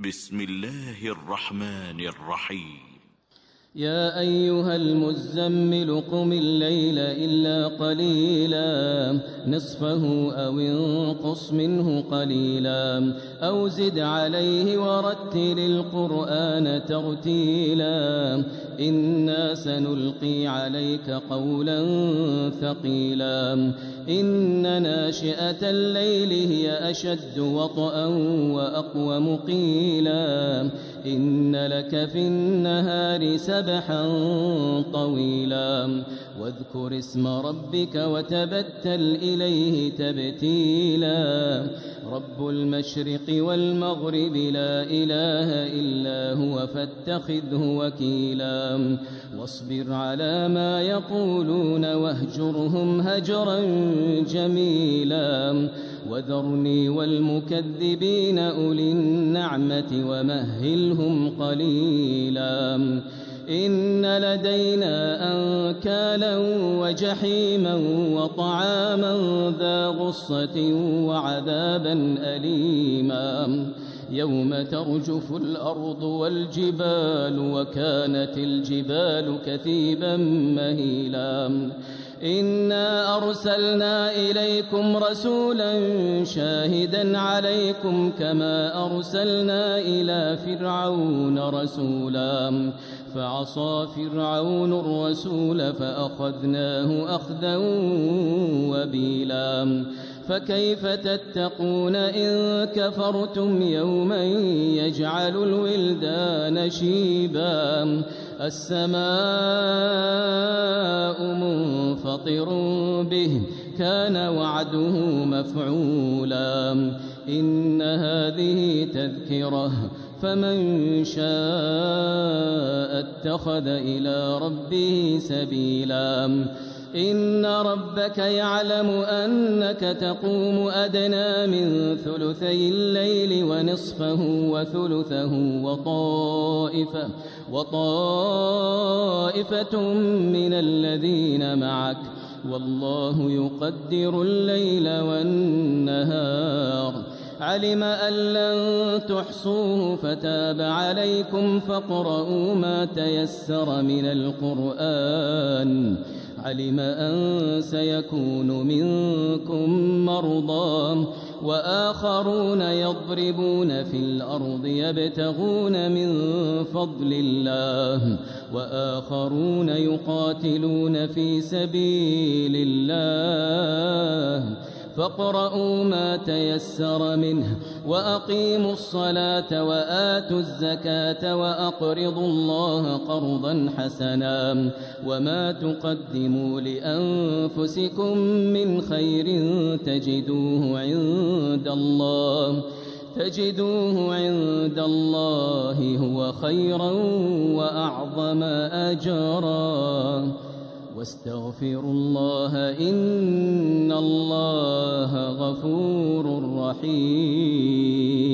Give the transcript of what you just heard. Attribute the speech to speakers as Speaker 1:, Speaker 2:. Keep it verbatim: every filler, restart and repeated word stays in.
Speaker 1: بسم الله الرحمن الرحيم.
Speaker 2: يا أيها المزمل قم الليل إلا قليلا نصفه أو انقص منه قليلا أو زد عليه ورتل القرآن ترتيلا إنا سنلقي عليك قولا ثقيلا إن ناشئة الليل هي أشد وطئا وأقوم قيلا إن لك في النهار سبحا طويلا واذكر اسم ربك وتبتل إليه تبتيلا رب المشرق والمغرب لا إله إلا هو فاتخذه وكيلا واصبر على ما يقولون واهجرهم هجرا جميلا وذرني والمكذبين أولي النعمة ومهلهم قليلا إن لدينا أنكالا وجحيما وطعاما ذا غصة وعذابا أليما يوم ترجف الأرض والجبال وكانت الجبال كثيبا مهيلا إنا أرسلنا إليكم رسولا شاهدا عليكم كما أرسلنا إلى فرعون رسولا فعصى فرعون الرسول فأخذناه أخذا وبيلا فكيف تتقون إن كفرتم يوما يجعل الولدان شيبا السماء منفطر به كان وعده مفعولا إن هذه تذكرة فمن شاء اتخذ إلى ربه سبيلا إن ربك يعلم أنك تقوم أدنى من ثلثي الليل ونصفه وثلثه وطائفة, وطائفة من الذين معك والله يقدر الليل والنهار علم أن لن تحصوه فتاب عليكم فاقرؤوا ما تيسر من القرآن علم أن سيكون منكم مرضى وآخرون يضربون في الأرض يبتغون من فضل الله وآخرون يقاتلون في سبيل الله فاقرؤوا ما تيسر منه وأقيموا الصلاة وآتوا الزكاة وأقرضوا الله قرضا حسنا وما تقدموا لأنفسكم من خير تجدوه عند الله تجدوه عند الله هو خيرا وأعظم أجرا واستغفروا الله إن الله غفور رحيم.